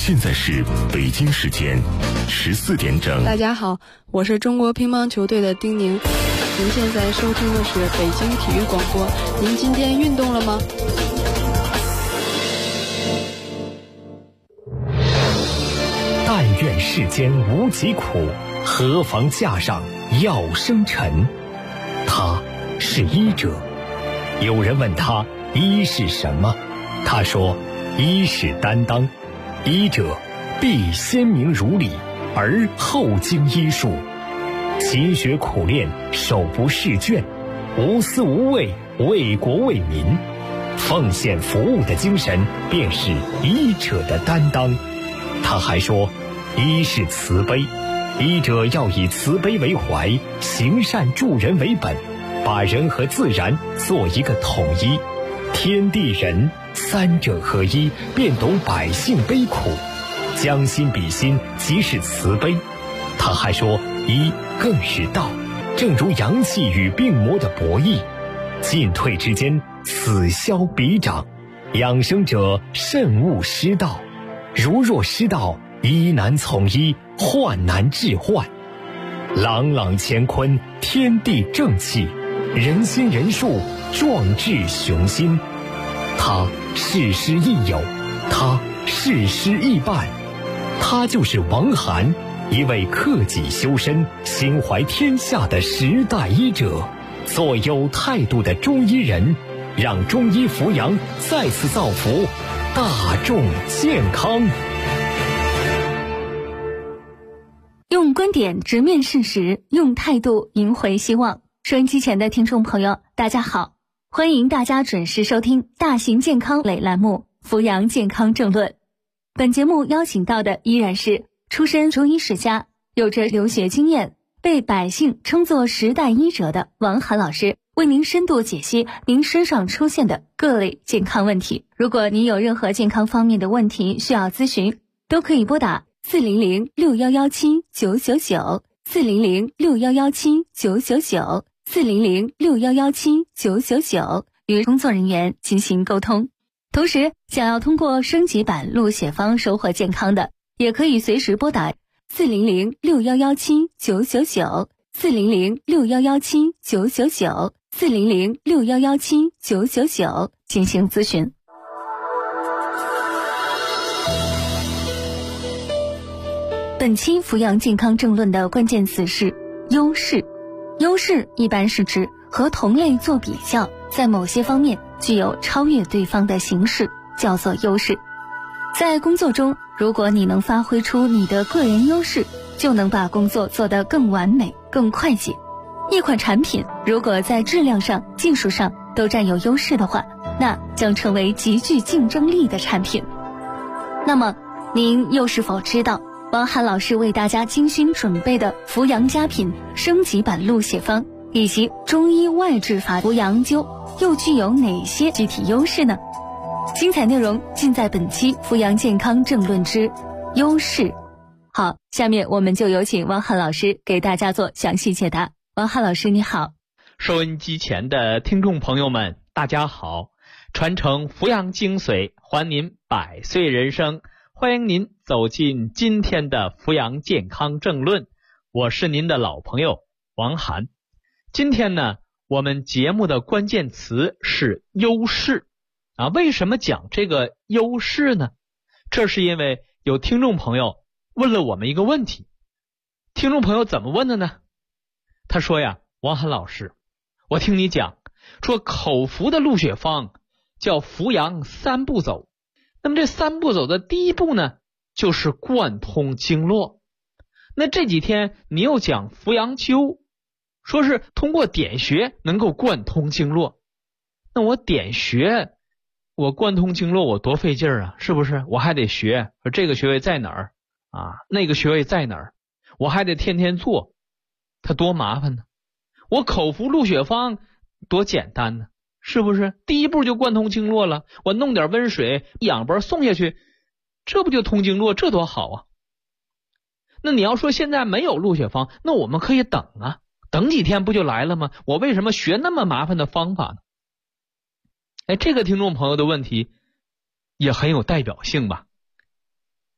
现在是北京时间14点整。 大家好，我是中国乒乓球队的丁宁。您现在收听的是北京体育广播。您今天运动了吗？ 但愿世间无疾苦，何妨架上药生尘。他是医者。有人问他医是什么，他说医是担当。医者必先明如理，而后经医术，勤学苦练，手不释卷，无私无畏，为国为民，奉献服务的精神便是医者的担当。他还说医是慈悲，医者要以慈悲为怀，行善助人为本，把人和自然做一个统一，天地人三者合一，便懂百姓悲苦，将心比心，即是慈悲。他还说医更是道，正如阳气与病魔的博弈，进退之间，此消彼长，养生者慎勿失道，如若失道，医难从医，患难治患。朗朗乾坤，天地正气，人心人术，壮志雄心。他事师亦友，他事师亦伴，他就是王涵，一位克己修身、心怀天下的时代医者，做有态度的中医人，让中医扶阳再次造福大众健康。 用观点直面事实，用态度赢回希望。收音机前的听众朋友，大家好，欢迎大家准时收听大型健康类栏目《扶阳健康政论》。本节目邀请到的依然是出身中医世家，有着留学经验，被百姓称作时代医者的王涵老师，为您深度解析您身上出现的各类健康问题。如果您有任何健康方面的问题需要咨询，都可以拨打400-6117-999，400-6117-999，400-6117-999，与工作人员进行沟通。同时，想要通过升级版录血方收获健康的，也可以随时拨打400-6117-999，400-6117-999，400-6117-999进行咨询。本期扶阳健康政论的关键词是优势。优势一般是指和同类做比较，在某些方面具有超越对方的形式，叫做优势。在工作中，如果你能发挥出你的个人优势，就能把工作做得更完美、更快捷。一款产品如果在质量上、技术上都占有优势的话，那将成为极具竞争力的产品。那么，您又是否知道王涵老师为大家精心准备的扶阳佳品升级版录血方以及中医外治法扶阳灸又具有哪些具体优势呢？精彩内容尽在本期扶阳健康政论之优势。好，下面我们就有请王涵老师给大家做详细解答。王涵老师你好。 收音机前的听众朋友们大家好，传承扶阳精髓，还您百岁人生，欢迎您走进今天的扶阳健康政论，我是您的老朋友王涵。今天呢，我们节目的关键词是优势为什么讲这个优势呢？这是因为有听众朋友问了我们一个问题。听众朋友怎么问的呢？他说呀，王涵老师，我听你讲说口服的录血方叫扶阳三步走，那么这三步走的第一步呢，就是贯通经络。那这几天你又讲扶阳灸，说是通过点穴能够贯通经络。那我点穴，我贯通经络，我多费劲啊，是不是？我还得学，说这个穴位在哪儿那个穴位在哪儿，我还得天天做，它多麻烦呢。我口服录血方多简单呢，是不是？第一步就贯通经络了，我弄点温水一氧波送下去，这不就通经络，这多好啊。那你要说现在没有录血方，那我们可以等等几天不就来了吗？我为什么学那么麻烦的方法呢？这个听众朋友的问题也很有代表性吧。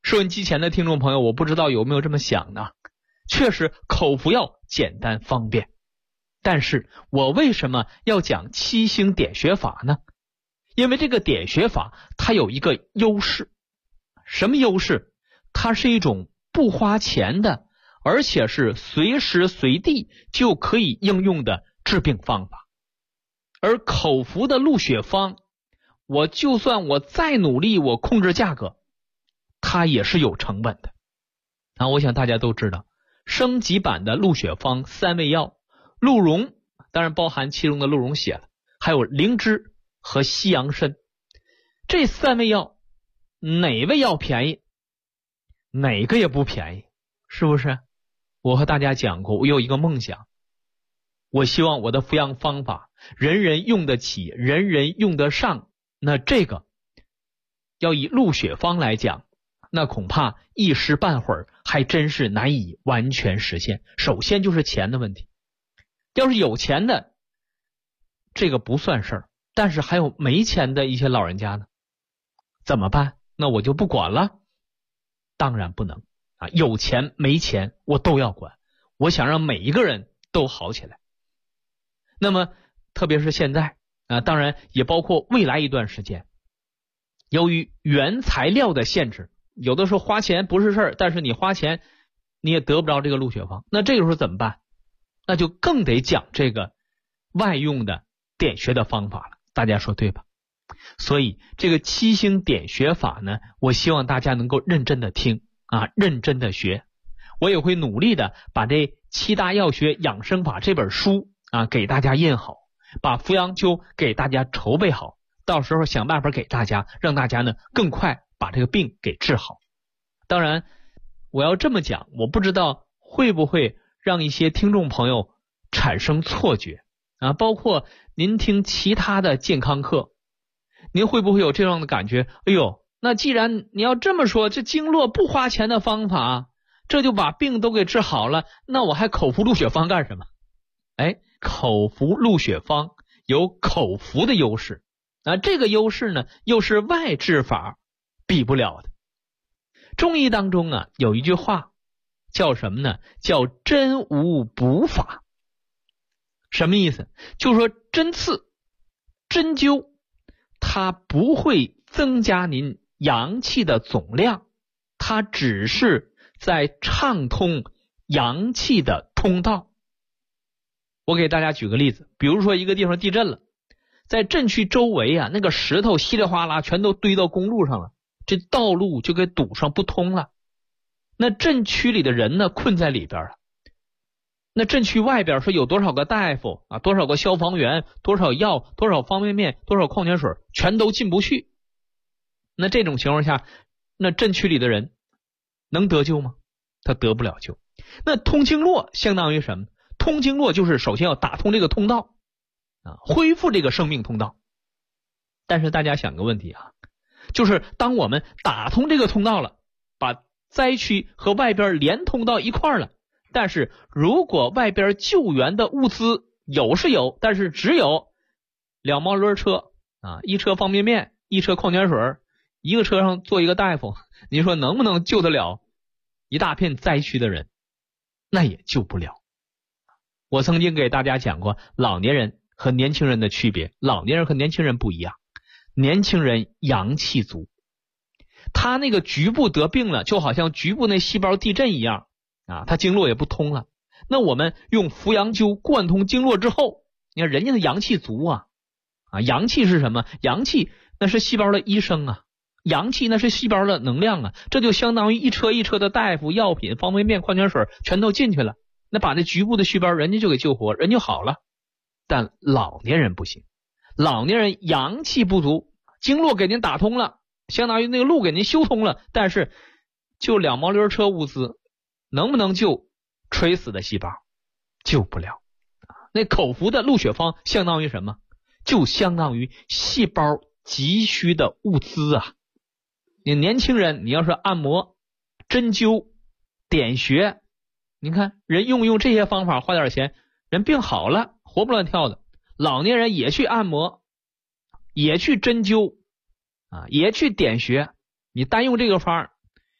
收音机前的听众朋友，我不知道有没有这么想的，确实口服药简单方便，但是我为什么要讲7星点穴法呢？因为这个点穴法它有一个优势。什么优势？它是一种不花钱的，而且是随时随地就可以应用的治病方法。而口服的鹿血方，我就算我再努力，我控制价格，它也是有成本的。我想大家都知道，升级版的鹿血方3味药，鹿茸当然包含其中的鹿茸血了，还有灵芝和西洋参，这3味药哪味药便宜？哪个也不便宜，是不是？我和大家讲过，我有一个梦想，我希望我的服养方法人人用得起，人人用得上。那这个要以鹿血方来讲，那恐怕一时半会儿还真是难以完全实现。首先就是钱的问题，要是有钱的这个不算事儿，但是还有没钱的一些老人家呢，怎么办？那我就不管了？当然不能有钱没钱我都要管，我想让每一个人都好起来。那么特别是现在当然也包括未来一段时间，由于原材料的限制，有的时候花钱不是事儿，但是你花钱你也得不着这个鹿血方，那这个时候怎么办？那就更得讲这个外用的点穴的方法了，大家说对吧？所以这个7星点穴法呢，我希望大家能够认真的听认真的学。我也会努力的把这7大药学养生法这本书给大家印好，把扶阳灸给大家筹备好，到时候想办法给大家，让大家呢更快把这个病给治好。当然我要这么讲，我不知道会不会让一些听众朋友产生错觉包括您听其他的健康课，您会不会有这样的感觉？哎呦，那既然你要这么说，这经络不花钱的方法，这就把病都给治好了，那我还口服鹿血方干什么？口服鹿血方有口服的优势这个优势呢又是外治法比不了的。中医当中有一句话叫什么呢？叫针无补法。什么意思？就是说针刺针灸它不会增加您阳气的总量，它只是在畅通阳气的通道。我给大家举个例子，比如说一个地方地震了，在震区周围那个石头稀里哗啦全都堆到公路上了，这道路就给堵上不通了。那震区里的人呢困在里边了，那震区外边说有多少个大夫多少个消防员，多少药，多少方便面，多少矿泉水，全都进不去。那这种情况下，那震区里的人能得救吗？他得不了救。那通经络相当于什么？通经络就是首先要打通这个通道恢复这个生命通道。但是大家想个问题就是当我们打通这个通道了，把灾区和外边连通到一块了，但是如果外边救援的物资有是有，但是只有2毛轮车一车方便面，一车矿泉水，一个车上坐一个大夫，您说能不能救得了一大片灾区的人？那也救不了。我曾经给大家讲过老年人和年轻人的区别，老年人和年轻人不一样，年轻人阳气足，他那个局部得病了，就好像局部那细胞地震一样他经络也不通了。那我们用扶阳灸贯通经络之后，你看人家的阳气足阳气是什么？阳气那是细胞的医生阳气那是细胞的能量这就相当于一车一车的大夫、药品、方便面、矿泉水全都进去了，那把那局部的细胞人家就给救活，人就好了。但老年人不行，老年人阳气不足，经络给您打通了，相当于那个路给您修通了，但是就2毛轮车物资能不能救垂死的细胞？救不了。那口服的鹿血方相当于什么？就相当于细胞急需的物资你年轻人你要是按摩、针灸、点穴，你看人用这些方法花点钱，人病好了，活不乱跳的。老年人也去按摩，也去针灸也去点穴，你单用这个方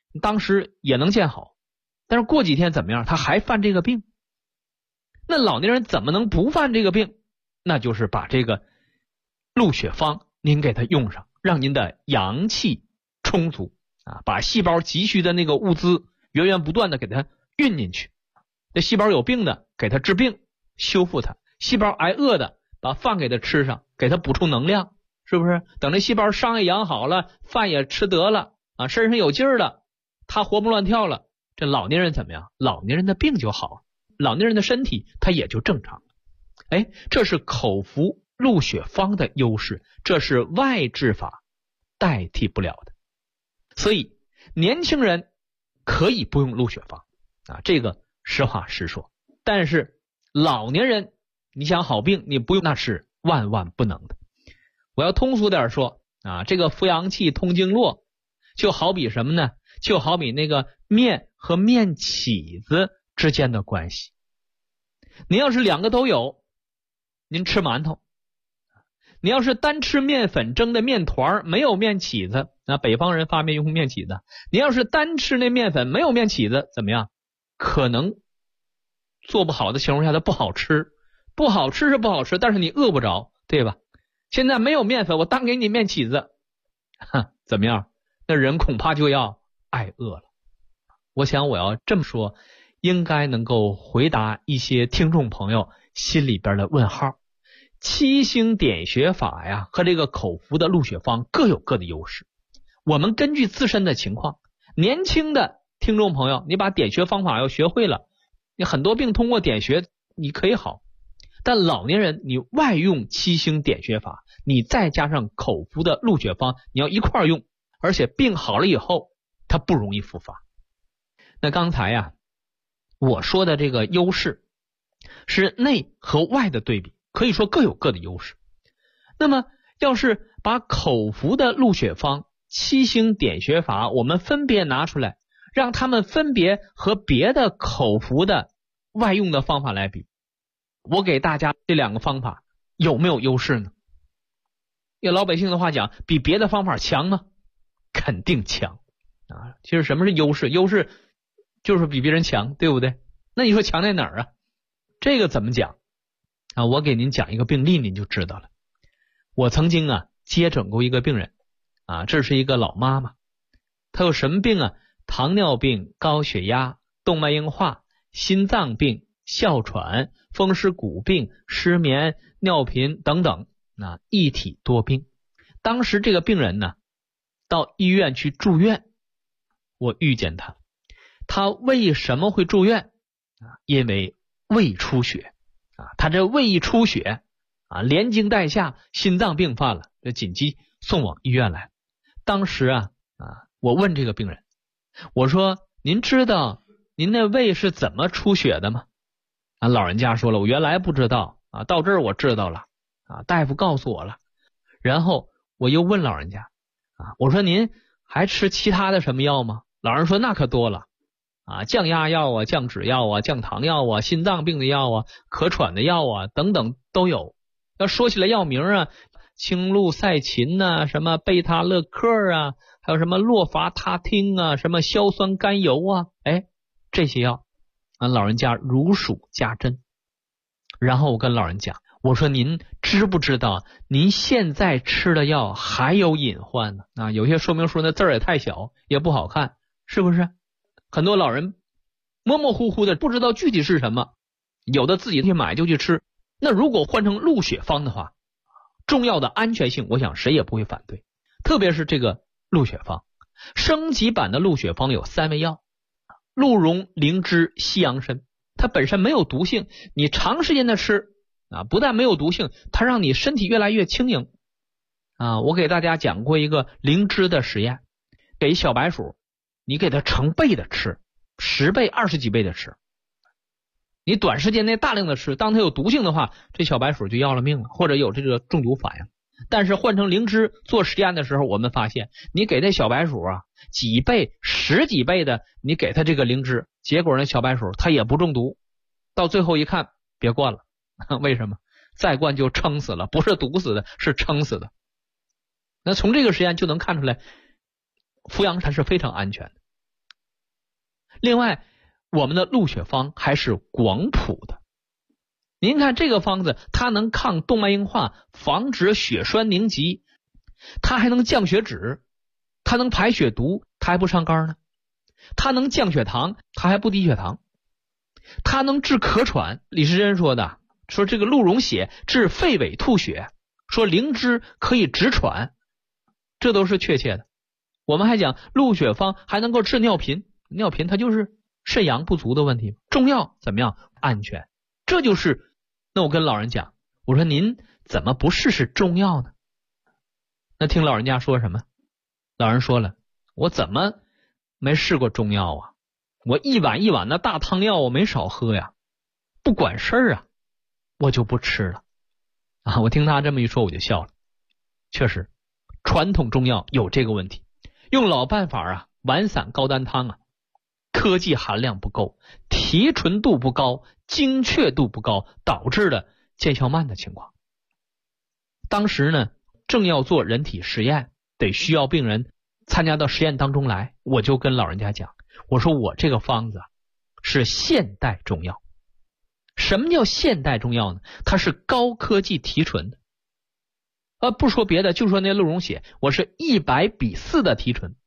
当时也能见好，但是过几天怎么样，他还犯这个病。那老年人怎么能不犯这个病？那就是把这个鹿血方您给他用上，让您的阳气充足啊，把细胞急需的那个物资源源不断的给它运进去。这细胞有病的给它治病修复它，细胞挨饿的把饭给它吃上，给它补充能量，是不是？等这细胞伤也养好了，饭也吃得了啊，身上有劲儿了，他活蹦乱跳了，这老年人怎么样？老年人的病就好了，老年人的身体他也就正常了。这是口服鹿血方的优势，这是外治法代替不了的。所以年轻人可以不用鹿血方啊，这个实话实说。但是老年人你想好病你不用，那是万万不能的。我要通俗点说啊，这个扶阳气通经络就好比什么呢？就好比那个面和面起子之间的关系。您要是两个都有，您吃馒头；你要是单吃面粉蒸的面团没有面起子，那北方人发明用面起子。你要是单吃那面粉没有面起子，怎么样？可能做不好的情况下它不好吃，不好吃是不好吃，但是你饿不着，对吧？现在没有面粉，我单给你面起子，怎么样？那人恐怕就要挨饿了。我想我要这么说，应该能够回答一些听众朋友心里边的问号。七星点穴法呀和这个口服的鹿血方各有各的优势，我们根据自身的情况，年轻的听众朋友你把点穴方法要学会了，你很多病通过点穴你可以好，但老年人你外用七星点穴法，你再加上口服的鹿血方，你要一块用，而且病好了以后它不容易复发。那刚才呀我说的这个优势是内和外的对比，可以说各有各的优势。那么要是把口服的鹿血方、七星点穴法我们分别拿出来，让他们分别和别的口服的外用的方法来比，我给大家这两个方法有没有优势呢？用老百姓的话讲，比别的方法强吗？肯定强啊！其实什么是优势？优势就是比别人强，对不对？那你说强在哪儿啊？这个怎么讲啊？我给您讲一个病例您就知道了。我曾经接诊过一个病人啊，这是一个老妈妈，她有什么病啊？糖尿病、高血压、动脉硬化、心脏病、哮喘、风湿骨病、失眠、尿频等等，一体多病。当时这个病人呢到医院去住院，我遇见他。他为什么会住院因为胃出血他这胃一出血连惊带吓，心脏病犯了，这紧急送往医院来。当时我问这个病人，我说您知道您那胃是怎么出血的吗？老人家说了，我原来不知道到这儿我知道了大夫告诉我了。然后我又问老人家我说您还吃其他的什么药吗？老人说那可多了降压药降脂药降糖药心脏病的药咳喘的药等等都有。要说起来药名青露赛嗪什么贝塔乐克还有什么洛伐他汀什么硝酸甘油这些药老人家如数家珍。然后我跟老人讲，我说您知不知道您现在吃的药还有隐患呢？有些说明书那字儿也太小，也不好看，是不是？很多老人模模糊糊的不知道具体是什么，有的自己去买就去吃。那如果换成鹿血方的话，重要的安全性我想谁也不会反对。特别是这个鹿血方，升级版的鹿血方有3味药，鹿茸、灵芝、西洋参，它本身没有毒性，你长时间的吃不但没有毒性，它让你身体越来越轻盈我给大家讲过一个灵芝的实验，给小白鼠你给它成倍的吃，10倍、20几倍的吃，你短时间内大量的吃，当它有毒性的话，这小白鼠就要了命了，或者有这个中毒反应。但是换成灵芝做实验的时候，我们发现你给这小白鼠几倍、10几倍的你给它这个灵芝，结果那小白鼠它也不中毒，到最后一看别灌了。为什么？再灌就撑死了，不是毒死的，是撑死的。那从这个实验就能看出来扶阳它是非常安全的另外，我们的鹿血芳还是广谱的。您看这个方子，它能抗动脉硬化，防止血栓凝集，它还能降血脂，它能排血毒，它还不上肝呢。它能降血糖，它还不低血糖。它能治咳喘，李时珍说的，说这个鹿茸血治肺痿吐血，说灵芝可以止喘，这都是确切的。我们还讲鹿血芳还能够治尿频，尿频它就是肾阳不足的问题。中药怎么样？安全。这就是，那我跟老人讲，我说您怎么不试试中药呢？那听老人家说什么？老人说了，我怎么没试过中药啊？我一碗一碗的大汤药我没少喝呀，不管事儿啊，我就不吃了啊！我听他这么一说我就笑了。确实，传统中药有这个问题，用老办法啊，丸散高丹汤啊，科技含量不够，提纯度不高，精确度不高，导致了见效慢的情况。当时呢，正要做人体实验，得需要病人参加到实验当中来，我就跟老人家讲，我说我这个方子是现代中药。什么叫现代中药呢？它是高科技提纯的。不说别的，就说那鹿茸血，我是100:4的提纯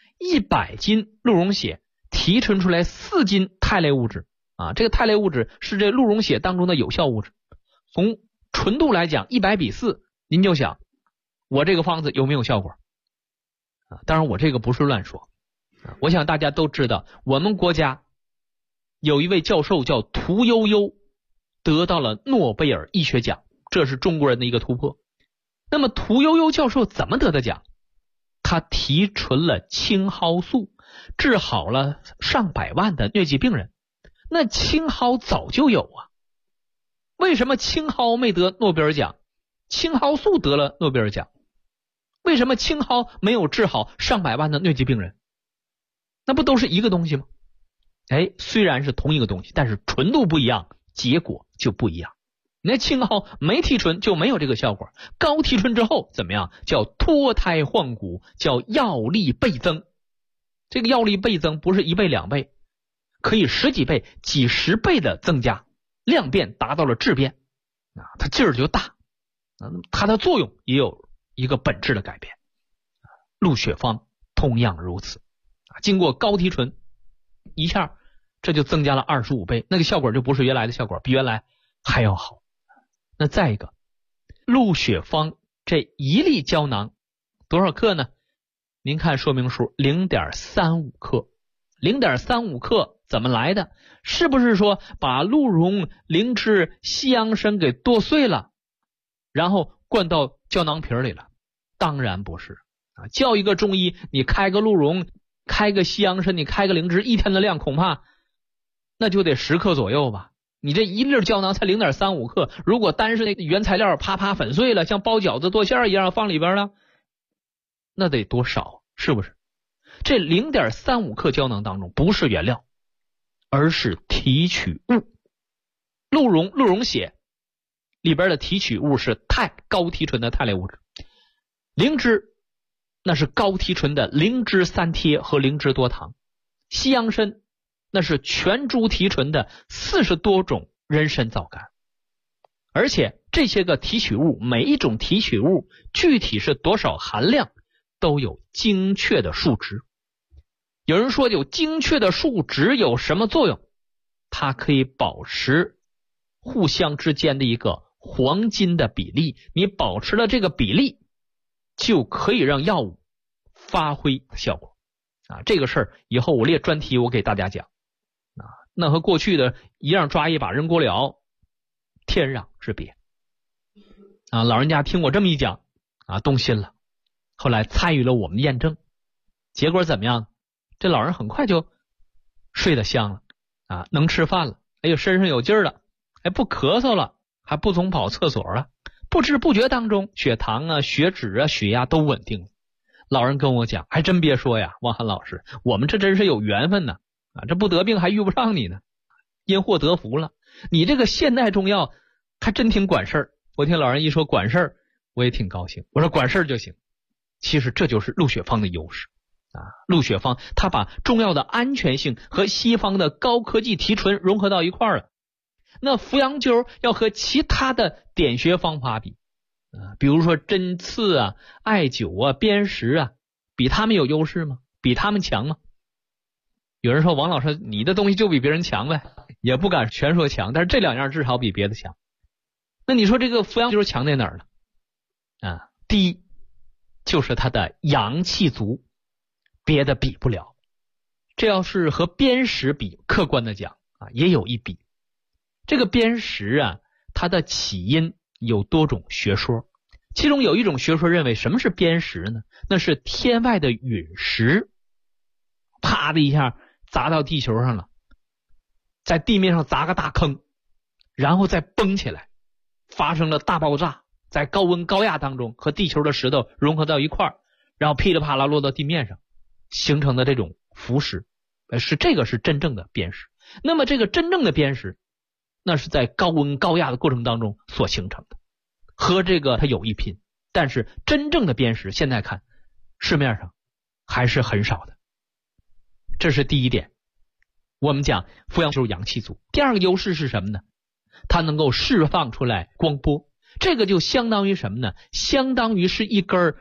，100斤鹿茸血提纯出来4斤肽类物质啊，这个肽类物质是这鹿茸血当中的有效物质。从纯度来讲，100:4，您就想我这个方子有没有效果啊？当然我这个不是乱说，我想大家都知道，我们国家有一位教授叫屠呦呦，得到了诺贝尔医学奖，这是中国人的一个突破。那么屠呦呦教授怎么得的奖？他提纯了青蒿素，治好了上百万的疟疾病人。那青蒿早就有啊，为什么青蒿没得诺贝尔奖？青蒿素得了诺贝尔奖，为什么青蒿没有治好上百万的疟疾病人？那不都是一个东西吗？虽然是同一个东西，但是纯度不一样，结果就不一样。那青蒿没提纯就没有这个效果，高提纯之后怎么样？叫脱胎换骨，叫药力倍增。这个药力倍增不是1倍2倍，可以10几倍、几十倍的增加，量变达到了质变啊，它劲儿就大，它的作用也有一个本质的改变。鹿血芳同样如此啊，经过高提纯，一下这就增加了25倍，那个效果就不是原来的效果，比原来还要好。那再一个，鹿血芳这1粒胶囊多少克呢？您看说明书 0.35 克。0.35 克怎么来的？是不是说把鹿茸、灵芝、西洋参给剁碎了，然后灌到胶囊瓶里了？当然不是啊！叫一个中医，你开个鹿茸，开个西洋参，你开个灵芝，一天的量恐怕那就得10克左右吧。你这1粒胶囊才 0.35 克，如果单是那个原材料啪啪粉碎了，像包饺子剁馅一样放里边了，那得多少？是不是？这 0.35 克胶囊当中不是原料，而是提取物。鹿茸血里边的提取物是肽，高提纯的肽类物质。灵芝那是高提纯的灵芝3萜和灵芝多糖。西洋参那是全株提纯的40多种人参皂苷。而且这些个提取物，每一种提取物具体是多少含量都有精确的数值。有人说有精确的数值有什么作用？它可以保持互相之间的一个黄金的比例，你保持了这个比例，就可以让药物发挥效果啊！这个事儿以后我列专题我给大家讲啊，那和过去的一样抓一把扔锅了，天壤之别啊！老人家听我这么一讲啊，动心了，后来参与了我们的验证，结果怎么样？这老人很快就睡得香了啊，能吃饭了，身上有劲儿了，不咳嗽了，还不总跑厕所了，不知不觉当中血糖啊、血脂啊、血压都稳定了。老人跟我讲，还真别说呀，汪涵老师，我们这真是有缘分呢啊，这不得病还遇不上你呢，因祸得福了。你这个现代中药还真挺管事儿。我听老人一说管事儿，我也挺高兴，我说管事儿就行。其实这就是鹿血芳的优势陆雪芳他把重要的安全性和西方的高科技提纯融合到一块儿了。那扶阳灸要和其他的点穴方法比比如说针刺啊、艾灸啊、砭石啊，比他们有优势吗？比他们强吗？有人说王老师你的东西就比别人强呗，也不敢全说强，但是这两样至少比别的强。那你说这个扶阳灸强在哪儿呢？第一就是它的阳气足，别的比不了。这要是和砭石比，客观的讲也有一比。这个砭石它的起因有多种学说，其中有一种学说认为什么是砭石呢？那是天外的陨石，啪的一下砸到地球上了，在地面上砸个大坑，然后再崩起来，发生了大爆炸，在高温高压当中和地球的石头融合到一块儿，然后噼里啪啦落到地面上，形成的这种浮石，这个是真正的砭石。那么这个真正的砭石，那是在高温高压的过程当中所形成的，和这个它有一拼。但是真正的砭石现在看市面上还是很少的，这是第一点。我们讲扶阳灸阳气足。第二个优势是什么呢？它能够释放出来光波，这个就相当于什么呢？相当于是一根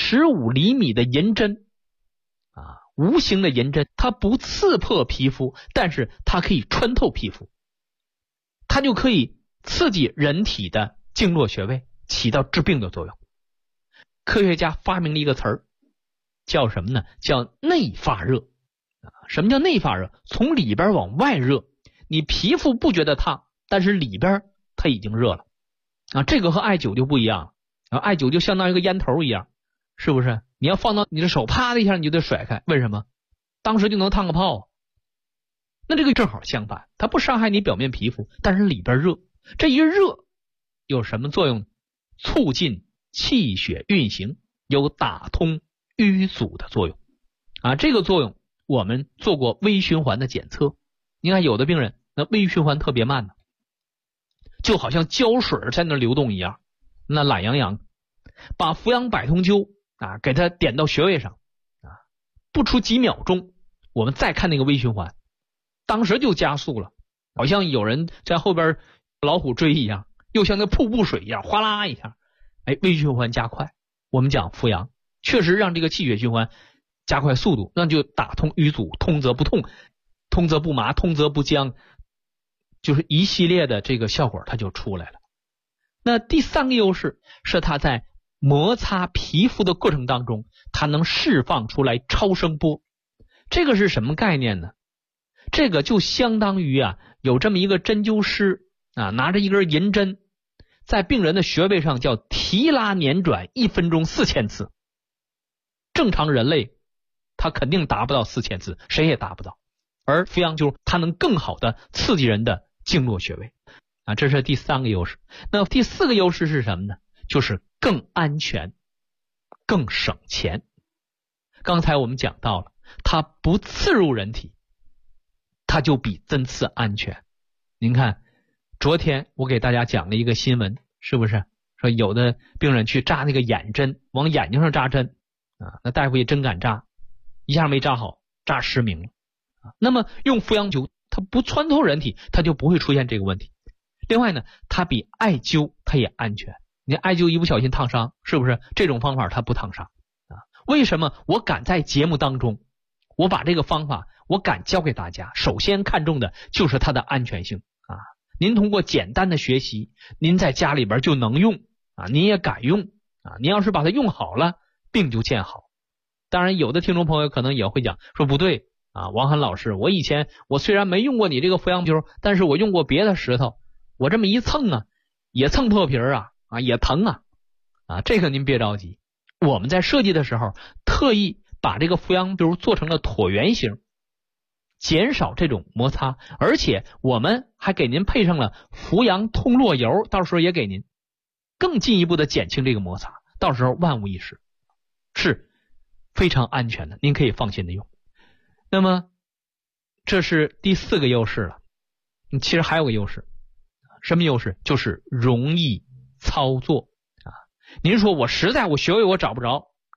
15厘米的银针无形的银针，它不刺破皮肤，但是它可以穿透皮肤，它就可以刺激人体的经络穴位，起到治病的作用。科学家发明了一个词儿，叫什么呢？叫内发热。什么叫内发热？从里边往外热，你皮肤不觉得烫，但是里边它已经热了这个和艾灸就不一样了艾灸就相当于一个烟头一样，是不是？你要放到你的手，啪的一下你就得甩开，为什么？当时就能烫个泡那这个正好相反，它不伤害你表面皮肤，但是里边热。这一热有什么作用？促进气血运行，有打通淤阻的作用这个作用我们做过微循环的检测。你看有的病人那微循环特别慢就好像胶水在那流动一样，那懒洋洋。把扶阳百通灸给它点到穴位上不出几秒钟，我们再看那个微循环，当时就加速了，好像有人在后边老虎追一样，又像那瀑布水一样，哗啦一下微循环加快。我们讲扶阳确实让这个气血循环加快速度，那就打通淤阻，通则不痛，通则不麻，通则不僵，就是一系列的这个效果它就出来了。那第三个优势是它在摩擦皮肤的过程当中，它能释放出来超声波。这个是什么概念呢？这个就相当于有这么一个针灸师拿着一根银针，在病人的穴位上叫提拉捻转，1分钟4000次。正常人类他肯定达不到4000次，谁也达不到。而扶阳灸它能更好的刺激人的经络穴位这是第三个优势。那第四个优势是什么呢？就是更安全，更省钱。刚才我们讲到了，它不刺入人体，它就比针刺安全。您看昨天我给大家讲了一个新闻，是不是说有的病人去扎那个眼针，往眼睛上扎针那大夫也真敢扎，一下没扎好，扎失明了那么用扶阳灸它不穿透人体，它就不会出现这个问题。另外呢，它比艾灸它也安全。你艾灸一不小心烫伤，是不是？这种方法它不烫伤为什么我敢在节目当中我把这个方法我敢教给大家？首先看重的就是它的安全性您通过简单的学习，您在家里边就能用您也敢用您要是把它用好了，病就见好。当然有的听众朋友可能也会讲说不对王涵老师，我以前我虽然没用过你这个扶阳灸，但是我用过别的石头，我这么一蹭也蹭破皮也疼这个您别着急，我们在设计的时候特意把这个扶阳灸做成了椭圆形，减少这种摩擦，而且我们还给您配上了扶阳通络油，到时候也给您更进一步的减轻这个摩擦，到时候万无一失，是非常安全的，您可以放心的用。那么这是第四个优势了。其实还有个优势，什么优势？就是容易操作您说我实在我穴位我找不着，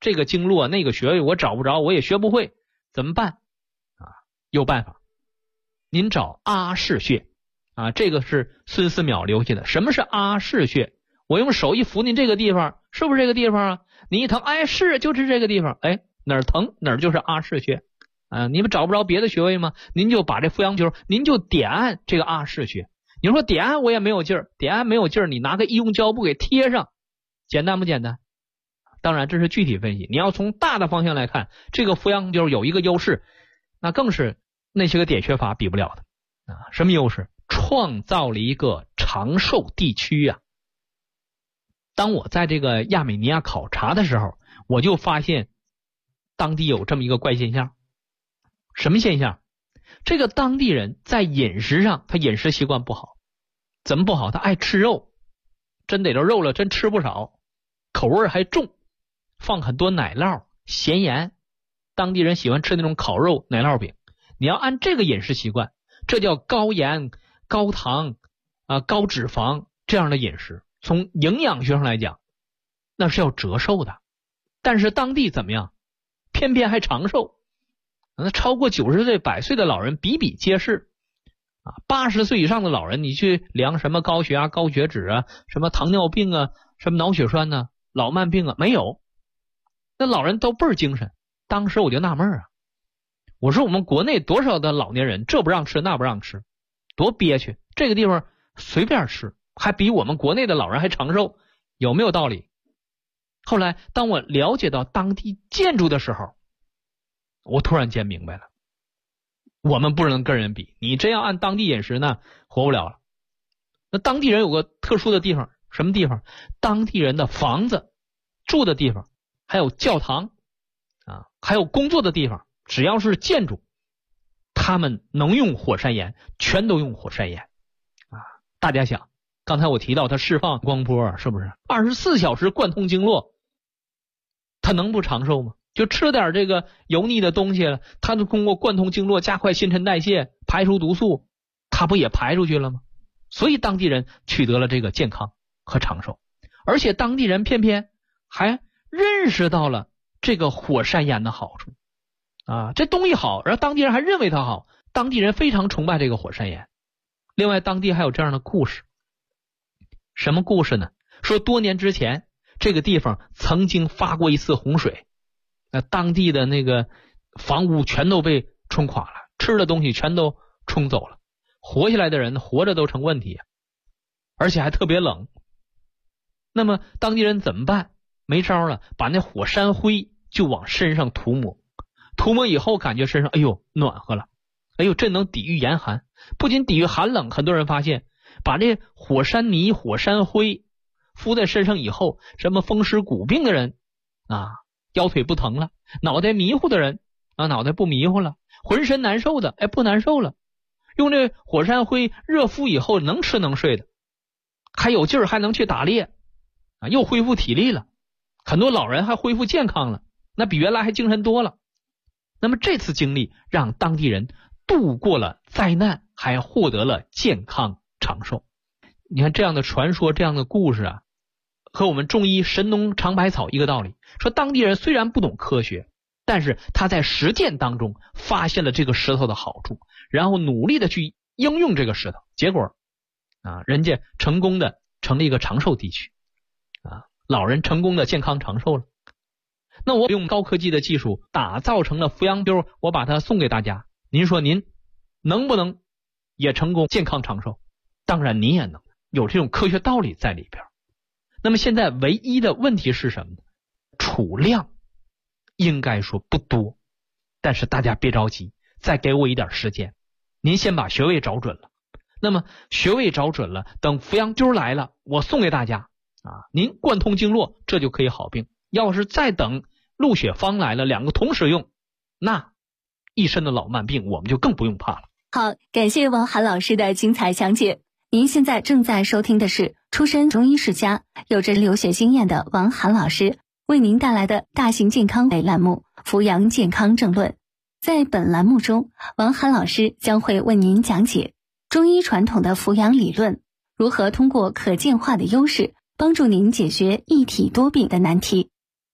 这个经络那个穴位我找不着，我也学不会，怎么办啊？有办法，您找阿是穴啊，这个是孙思邈留下的。什么是阿是穴？我用手一扶您这个地方，是不是这个地方啊？你一疼，哎，是就是这个地方，哎，哪儿疼哪儿就是阿是穴啊。你们找不着别的穴位吗？您就把这扶阳灸，您就点按这个阿是穴。你说点按我也没有劲儿，点按没有劲儿，你拿个医用胶布给贴上，简单不简单？当然这是具体分析，你要从大的方向来看，这个扶阳灸有一个优势，那更是那些个点穴法比不了的啊。什么优势？创造了一个长寿地区啊。当我在这个亚美尼亚考察的时候，我就发现当地有这么一个怪现象。什么现象？这个当地人在饮食上，他饮食习惯不好。怎么不好？他爱吃肉，真得着肉了，真吃不少，口味还重，放很多奶酪、咸盐。当地人喜欢吃那种烤肉、奶酪饼。你要按这个饮食习惯，这叫高盐、高糖高脂肪这样的饮食，从营养学上来讲，那是要折寿的。但是当地怎么样？偏偏还长寿。那超过90岁、100岁的老人比比皆是啊。80岁以上的老人，你去量什么高血压、高血脂啊，什么糖尿病啊，什么脑血栓呢、老慢病啊，没有。那老人都倍儿精神。当时我就纳闷啊，我说我们国内多少的老年人，这不让吃那不让吃，多憋屈。这个地方随便吃，还比我们国内的老人还长寿，有没有道理？后来当我了解到当地建筑的时候，我突然间明白了，我们不能跟人比，你真要按当地饮食呢，活不了了。那当地人有个特殊的地方，什么地方？当地人的房子、住的地方，还有教堂啊，还有工作的地方，只要是建筑，他们能用火山岩，全都用火山岩啊。大家想，刚才我提到它释放光波，是不是24小时贯通经络，它能不长寿吗？就吃点这个油腻的东西了，它就通过贯通经络加快新陈代谢，排出毒素，它不也排出去了吗？所以当地人取得了这个健康和长寿。而且当地人偏偏还认识到了这个火山岩的好处啊，这东西好，而当地人还认为它好，当地人非常崇拜这个火山岩。另外当地还有这样的故事。什么故事呢？说多年之前这个地方曾经发过一次洪水，那当地的那个房屋全都被冲垮了，吃的东西全都冲走了，活下来的人活着都成问题，而且还特别冷。那么当地人怎么办？没招了，把那火山灰就往身上涂抹，涂抹以后感觉身上哎呦暖和了，哎呦这能抵御严寒。不仅抵御寒冷，很多人发现把这火山泥、火山灰敷在身上以后，什么风湿骨病的人啊，腰腿不疼了，脑袋迷糊的人啊，脑袋不迷糊了，浑身难受的，哎，不难受了。用这火山灰热敷以后，能吃能睡的，还有劲儿，还能去打猎啊，又恢复体力了。很多老人还恢复健康了，那比原来还精神多了。那么这次经历让当地人度过了灾难，还获得了健康长寿。你看这样的传说，这样的故事啊，和我们中医神农尝百草一个道理。说当地人虽然不懂科学，但是他在实践当中发现了这个石头的好处，然后努力的去应用这个石头，结果啊，人家成功的成了一个长寿地区啊，老人成功的健康长寿了。那我用高科技的技术打造成了扶阳灸，我把它送给大家，您说您能不能也成功健康长寿？当然您也能，有这种科学道理在里边。那么现在唯一的问题是什么呢？储量应该说不多，但是大家别着急，再给我一点时间，您先把穴位找准了。那么穴位找准了，等扶阳灸来了，我送给大家啊，您贯通经络，这就可以好病。要是再等鹿血方来了，两个同时用，那一身的老慢病我们就更不用怕了。 好，感谢王涵老师的精彩讲解。您现在正在收听的是出身中医世家、有着留学经验的王涵老师为您带来的大型健康类栏目《扶阳健康正论》。在本栏目中，王涵老师将会为您讲解中医传统的扶阳理论，如何通过可见化的优势帮助您解决一体多病的难题。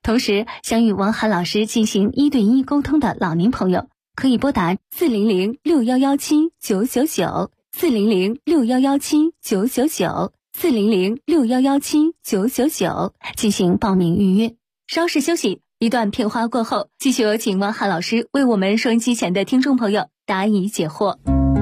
同时，想与王涵老师进行1对1沟通的老年朋友，可以拨打400-6117-999，400-6117-999，400-6117-999进行报名预约。稍事休息，一段片花过后，继续有请王涵老师为我们收音机前的听众朋友答疑解惑。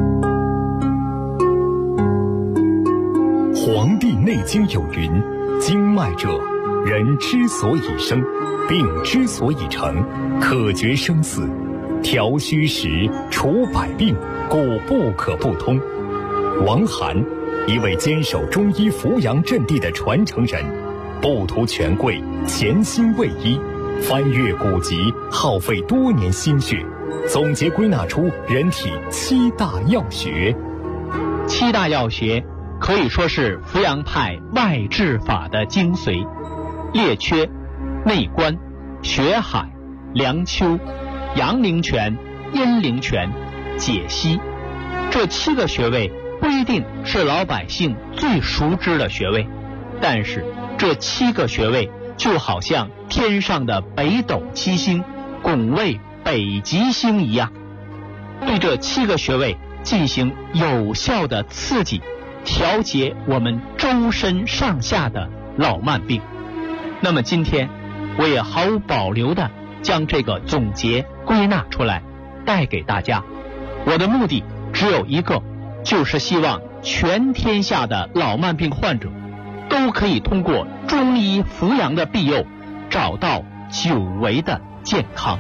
《黄帝内经》有云：经脉者，人之所以生，病之所以成，可决生死，调虚实，除百病，故不可不通。王涵，一位坚守中医扶阳阵地的传承人，不图权贵，潜心为医，翻阅古籍，耗费多年心血，总结归纳出人体7大要穴。 7大要穴可以说是扶阳派外治法的精髓：列缺、内关、血海、梁丘、阳陵泉、阴陵泉、解析。这7个穴位不一定是老百姓最熟知的穴位，但是这7个穴位就好像天上的北斗7星拱卫北极星一样，对这7个穴位进行有效的刺激，调节我们周身上下的老慢病。那么今天我也毫无保留地将这个总结归纳出来带给大家。我的目的只有一个，就是希望全天下的老慢病患者都可以通过中医扶阳的庇佑，找到久违的健康。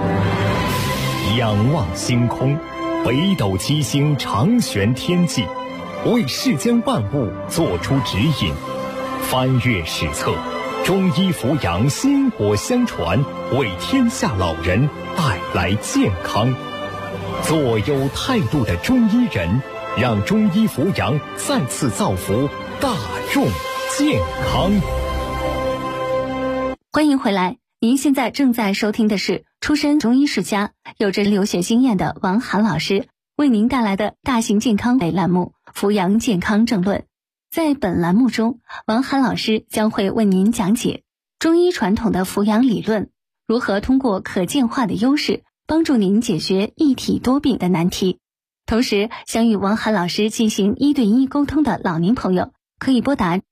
仰望星空，北斗7星长悬天际，为世间万物做出指引。翻阅史册，中医扶阳薪火相传，为天下老人带来健康。做有态度的中医人，让中医扶阳再次造福大众健康。 欢迎回来，您现在正在收听的是出身中医世家、有着留学经验的王涵老师为您带来的大型健康类栏目《扶阳健康正论》。在本栏目中，王涵老师将会为您讲解中医传统的扶阳理论，如何通过可见化的优势帮助您解决一体多病的难题。同时，想与王涵老师进行1对1沟通的老年朋友，可以拨打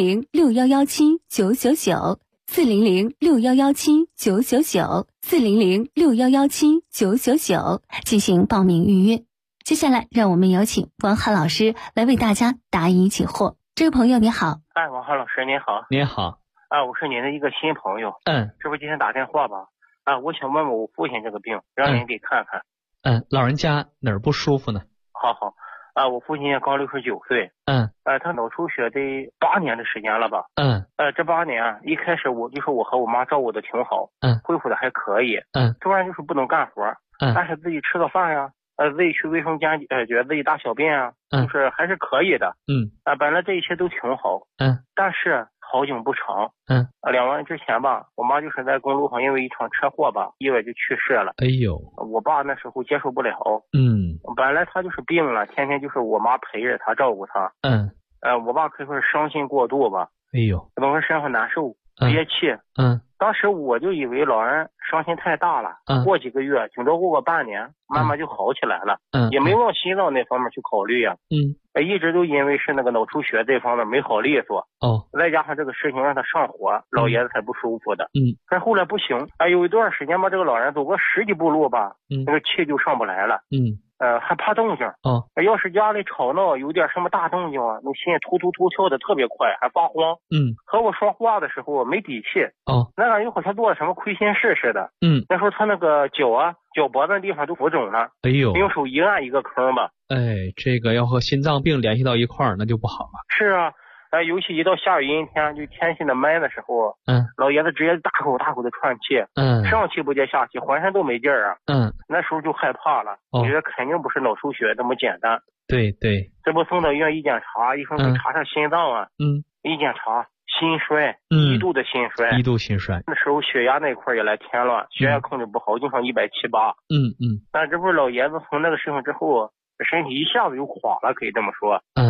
400-6117-999，400-6117-999，400-6117-999进行报名预约。接下来，让我们有请王涵老师来为大家答疑解惑。这位朋友你好。 王涵老师您好。 您好。 我是您的一个新朋友。这不今天打电话吧？我想问问我父亲这个病，让您给看看。 老人家哪儿不舒服呢？ 好。我父亲也刚69岁。他脑出血得8年的时间了吧？这8年一开始我和我妈照顾的挺好，恢复的还可以。突然就是不能干活，但是自己吃个饭呀，自己去卫生间觉得自己大小便啊，就是还是可以的。本来这一切都挺好。但是好景不长。2万之前吧，我妈就是在公路上因为一场车祸吧，意外就去世了。哎呦，我爸那时候接受不了。本来他就是病了，天天就是我妈陪着他照顾他。我爸可以说是伤心过度吧。哎呦，总是身上难受，憋气。当时我就以为老人伤心太大了，过几个月，顶多过个半年，慢慢就好起来了。也没往心脏那方面去考虑呀。一直都因为是那个脑出血这方面没好利索。再加上这个事情让他上火，老爷子才不舒服的。但后来不行，有一段时间吧，这个老人走过10几步路吧，那个气就上不来了。还怕动静。要是家里吵闹有点什么大动静啊，那心突突突跳的特别快，还发慌。和我说话的时候没底气。那感觉好像做了什么亏心事似的。那时候他那个脚脖子的地方都浮肿了。哎呦，用手一按一个坑吧。 这个要和心脏病联系到一块儿，那就不好了。 是啊。尤其一到下雨阴天，就天气的闷的时候，老爷子直接大口大口的喘气，上气不接下气，浑身都没劲儿啊。那时候就害怕了，我觉得肯定不是脑出血这么简单。对，这不送到医院一检查，医生给查查心脏啊。一检查心衰，1度的心衰，1度心衰。那时候血压那块也来添乱，血压控制不好，经常170、180。但这不是老爷子从那个事情之后，身体一下子就垮了，可以这么说。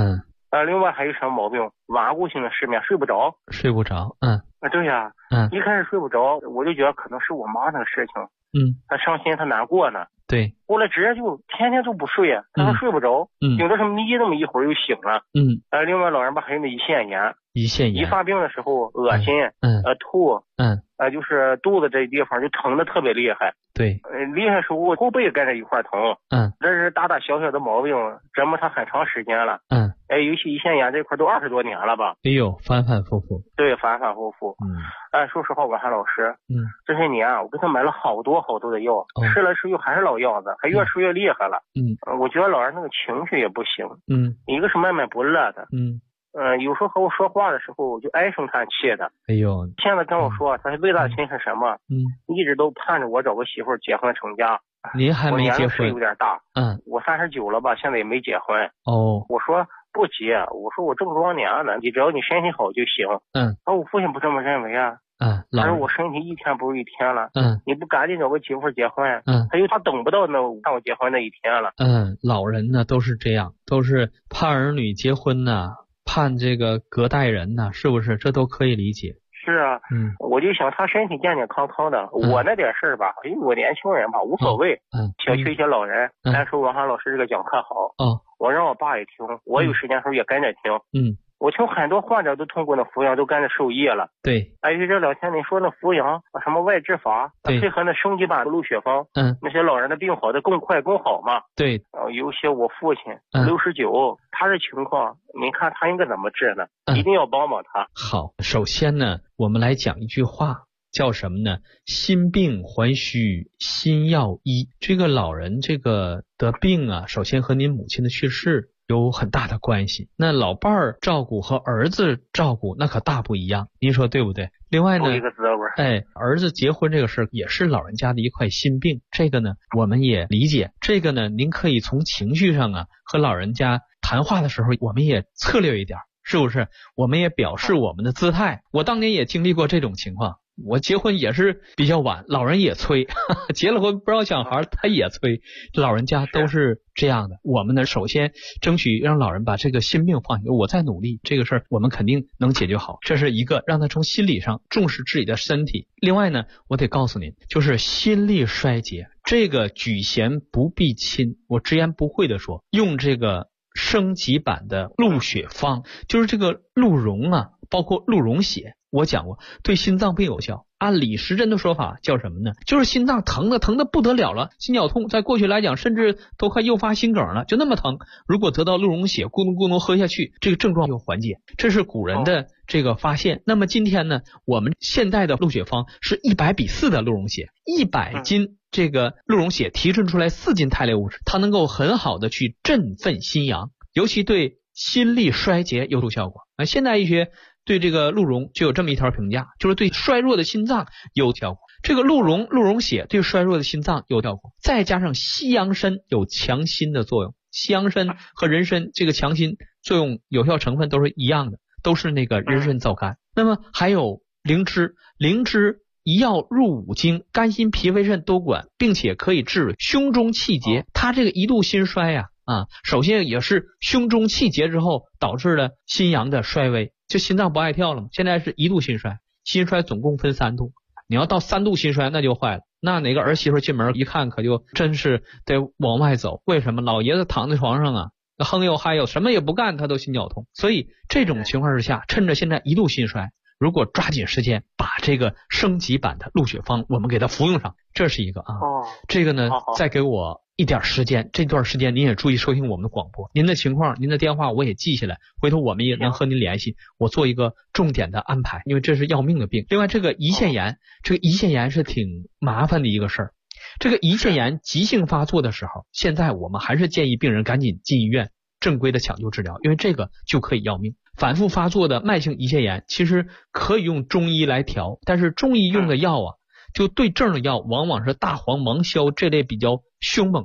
另外还有什么毛病？顽固性的失眠，睡不着。对呀。一开始睡不着，我就觉得可能是我妈那个事情。她伤心，她难过呢。 对。 后来直接就天天就不睡，她还睡不着。顶着什么眯那么一会儿又醒了。另外老人吧还有那胰腺炎。一发病的时候恶心，吐，就是肚子这地方就疼的特别厉害。 对。 厉害时候后背跟着一块疼。这是大大小小的毛病，折磨他很长时间了。尤其胰腺炎这块都20多年了吧。 哎呦，反反复复。 对，反反复复。说实话，我韩老师，这些年我给他买了好多的药，吃来吃去还是老样子，还越吃越厉害了。我觉得老人那个情绪也不行。一个是闷闷不乐的。有时候和我说话的时候就唉声叹气的。 哎呦， 现在跟我说他最大的心是什么？一直都盼着我找个媳妇结婚成家。 您还没结婚？ 我年龄有点大。我39了吧，现在也没结婚。我说不结，我说我正壮年呢，你只要你身体好就行。我父亲不这么认为啊。他说我身体一天不如一天了。你不赶紧找个媳妇结婚，他等不到那让我结婚那一天了。 老人呢都是这样，都是盼儿女结婚呢，盼这个隔代人呢，是不是？这都可以理解。 是啊。我就想他身体健健康康的，我那点事儿吧，因为我年轻人吧无所谓。小区一些老人来说王涵老师这个讲课好。我让我爸也听，我有时间时候也跟着听。我听很多患者都通过那扶阳都跟着受益了。 对。 就这2天你说那扶阳什么外治法，配合那升级版的鹿血方，那些老人的病好的更快更好嘛。 对。 有些我父亲69，他这情况您看他应该怎么治呢？一定要帮帮他。 好，首先呢我们来讲一句话，叫什么呢？心病还须心药医。这个老人这个得病啊，首先和您母亲的去世有很大的关系。那老伴儿照顾和儿子照顾那可大不一样，您说对不对？另外呢，儿子结婚这个事儿也是老人家的一块心病，这个呢我们也理解。这个呢您可以从情绪上啊和老人家谈话的时候我们也策略一点，是不是？我们也表示我们的姿态。我当年也经历过这种情况，我结婚也是比较晚，老人也催，结了婚不知道小孩他也催，老人家都是这样的。我们呢首先争取让老人把这个心病放下，我在努力，这个事儿我们肯定能解决好。这是一个让他从心理上重视自己的身体。另外呢我得告诉您，就是心力衰竭，这个举贤不避亲，我直言不讳的说，用这个升级版的鹿血方，就是这个鹿茸啊，包括鹿茸血，我讲过对心脏病有效。按李时珍的说法叫什么呢？就是心脏疼的不得了了，心绞痛，在过去来讲甚至都快诱发心梗了，就那么疼。如果得到鹿茸血咕咚喝下去，这个症状就缓解。这是古人的这个发现。那么今天呢，我们现代的鹿血方是100:4的鹿茸血，100斤这个鹿茸血提纯出来4斤肽类物质，它能够很好的去振奋心阳，尤其对心力衰竭有效果。现代医学对这个鹿茸就有这么一条评价，就是对衰弱的心脏有效果。这个鹿茸血对衰弱的心脏有效果，再加上西洋参有强心的作用。西洋参和人参这个强心作用有效成分都是一样的，都是那个人参皂苷。那么还有灵芝一药入5经，肝心脾肺肾都管，并且可以治胸中气结。它这个一度心衰首先也是胸中气结之后导致了心阳的衰微，就心脏不爱跳了嘛。现在是1度心衰，心衰总共分3度，你要到3度心衰那就坏了，那哪个儿媳妇进门一看可就真是得往外走。为什么？老爷子躺在床上哼又嗨又什么也不干，他都心绞痛。所以这种情况之下，趁着现在1度心衰，如果抓紧时间把这个升级版的鹿血方我们给它服用上，这是一个这个呢再给我一点时间，这段时间您也注意收听我们的广播，您的情况您的电话我也记下来，回头我们也能和您联系，我做一个重点的安排，因为这是要命的病。另外这个胰腺炎，这个胰腺炎是挺麻烦的一个事儿。这个胰腺炎急性发作的时候，现在我们还是建议病人赶紧进医院正规的抢救治疗，因为这个就可以要命。反复发作的慢性胰腺炎其实可以用中医来调，但是中医用的药就对症的药往往是大黄、芒硝这类比较凶猛的药，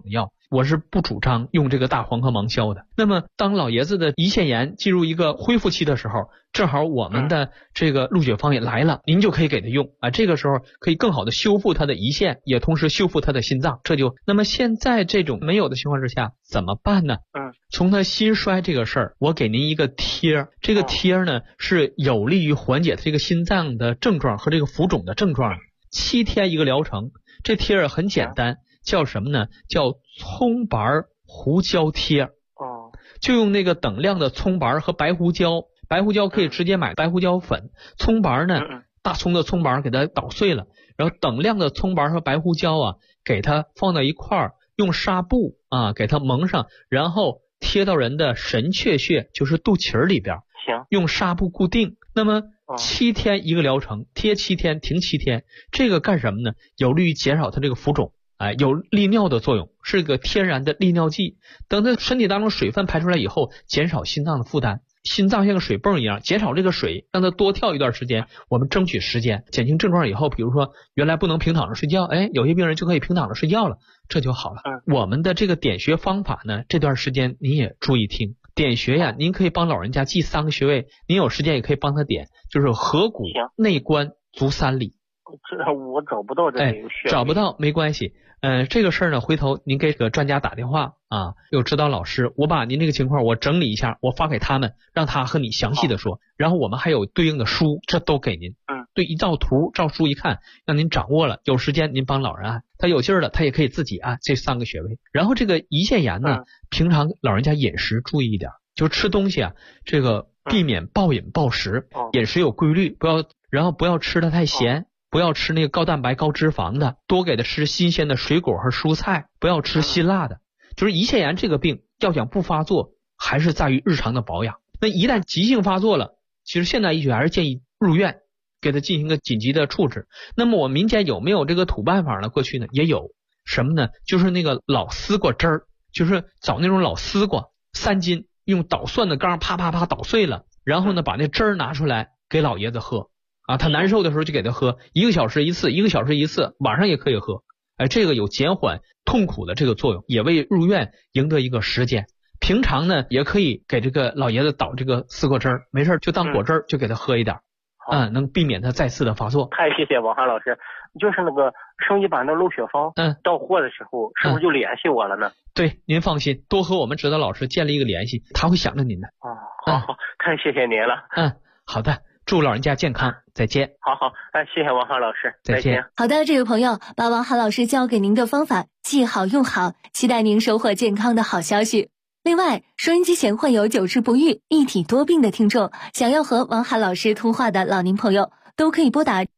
我是不主张用这个大黄壳芒硝的。那么当老爷子的胰腺炎进入一个恢复期的时候，正好我们的这个鹿血芳也来了，您就可以给他用啊。这个时候可以更好的修复他的胰腺，也同时修复他的心脏。那么现在这种没有的情况之下怎么办呢？从他心衰这个事儿，我给您一个贴，这个贴呢是有利于缓解他这个心脏的症状和这个浮肿的症状，7天一个疗程。这贴儿很简单，叫什么呢？叫葱白胡椒贴。就用那个等量的葱白和白胡椒，白胡椒可以直接买白胡椒粉，葱白呢，大葱的葱白给它捣碎了，然后等量的葱白和白胡椒啊，给它放到一块儿，用纱布啊给它蒙上，然后贴到人的神阙穴，就是肚脐里边，用纱布固定。那么7天一个疗程，贴7天停7天，这个干什么呢？有利于减少它这个浮肿。有利尿的作用，是个天然的利尿剂。等它身体当中水分排出来以后，减少心脏的负担。心脏像个水泵一样，减少这个水，让它多跳一段时间，我们争取时间，减轻症状以后，比如说原来不能平躺着睡觉，有些病人就可以平躺着睡觉了，这就好了。我们的这个点穴方法呢，这段时间您也注意听。点穴呀，您可以帮老人家记3个穴位，您有时间也可以帮他点，就是合谷、内关、足三里。 这我找不到这个穴位。 找不到没关系。这个事儿呢，回头您给个专家打电话啊，有指导老师，我把您这个情况我整理一下，我发给他们，让他和你详细的说。然后我们还有对应的书，这都给您。对一照图照书一看，让您掌握了，有时间您帮老人按，他有劲儿了，他也可以自己按这3个穴位。然后这个胰腺炎呢，平常老人家饮食注意一点，就吃东西啊，这个避免暴饮暴食，饮食有规律，然后不要吃的太咸。不要吃那个高蛋白高脂肪的，多给他吃新鲜的水果和蔬菜，不要吃辛辣的。就是胰腺炎这个病要想不发作，还是在于日常的保养。那一旦急性发作了，其实现代医学还是建议入院给他进行个紧急的处置。那么我们民间有没有这个土办法呢？过去呢也有，什么呢？就是那个老丝瓜汁儿，就是找那种老丝瓜3斤，用捣蒜的缸啪啪啪捣碎了，然后呢把那汁儿拿出来给老爷子喝。他难受的时候就给他喝，1个小时一次，1个小时一次，晚上也可以喝。这个有减缓痛苦的这个作用，也为入院赢得一个时间。平常呢也可以给这个老爷子捣这个丝瓜汁儿，没事就当果汁儿，就给他喝一点，能避免他再次的发作。 太谢谢王涵老师。就是那个升级版的鹿血芳，到货的时候是不是就联系我了呢？ 对，您放心，多和我们指导老师建立一个联系，他会想着您的。 好，太谢谢您了。 好的。祝老人家健康，再见。 好，谢谢王涵老师， 再见。 好的，这位朋友，把王涵老师教给您的方法记好用好，期待您收获健康的好消息。另外，收音机前患有久治不愈、一体多病的听众，想要和王涵老师通话的老年朋友，都可以拨打